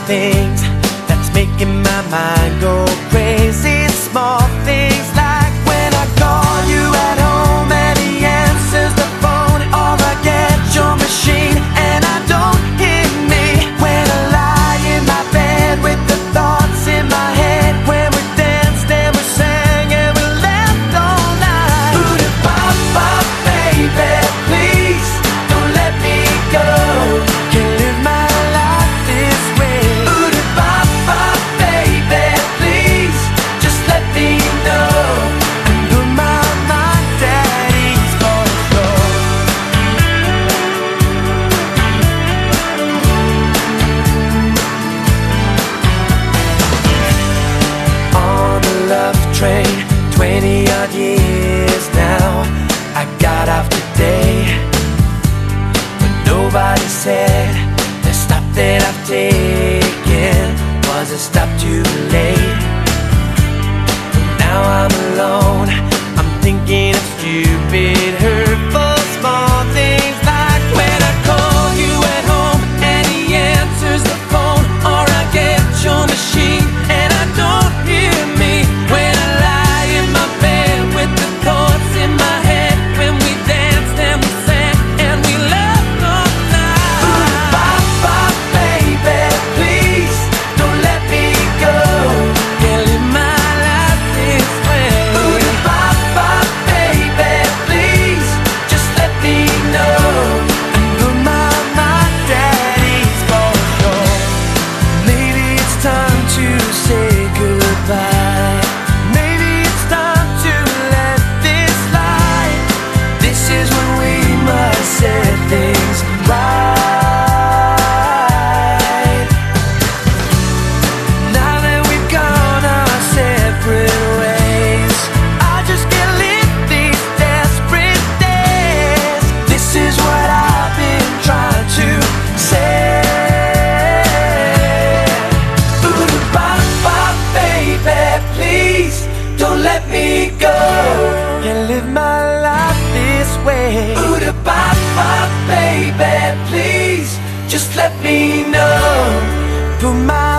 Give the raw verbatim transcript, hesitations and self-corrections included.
things that's making my mind go crazy. Small things like when I call you at home and he answers the phone, or I get your machine and I don't hear me. When I lie in my bed with the thoughts in my head, when we danced and we sang and we laughed all night. Boo-da-bop-bop, baby, please don't let me go. Can't live my life this way. Boo-da-bop-bop, baby, please just let me know. And put my mind at ease for sure. On the love train, twenty odd years now, I got off today, but nobody said the stop that I've taken was a stop too late. Now I'm alone, I'm thinking of stupid, hurtful, small things like when I call you at home and he answers the phone, or I get your machine and I don't hear me. When I lie in my bed with the thoughts in my head, when we danced and we sang and we laughed all night. Boo-da-bop-bop, baby, please don't let me go. Can't live my life this way. Boo-da-bop-bop, baby, please just let me know. And put my mind at ease for sure. Maybe it's time to say goodbye. Maybe it's time to let this slide. This is when we must set things right. Now that we've gone our separate ways, I just can't live these desperate days. This is what I've been trying to say. Boo-da-bop-bop, baby, please don't let me go. Can't live my life this way. Boo-da-bop-bop, baby, please just let me know. Put my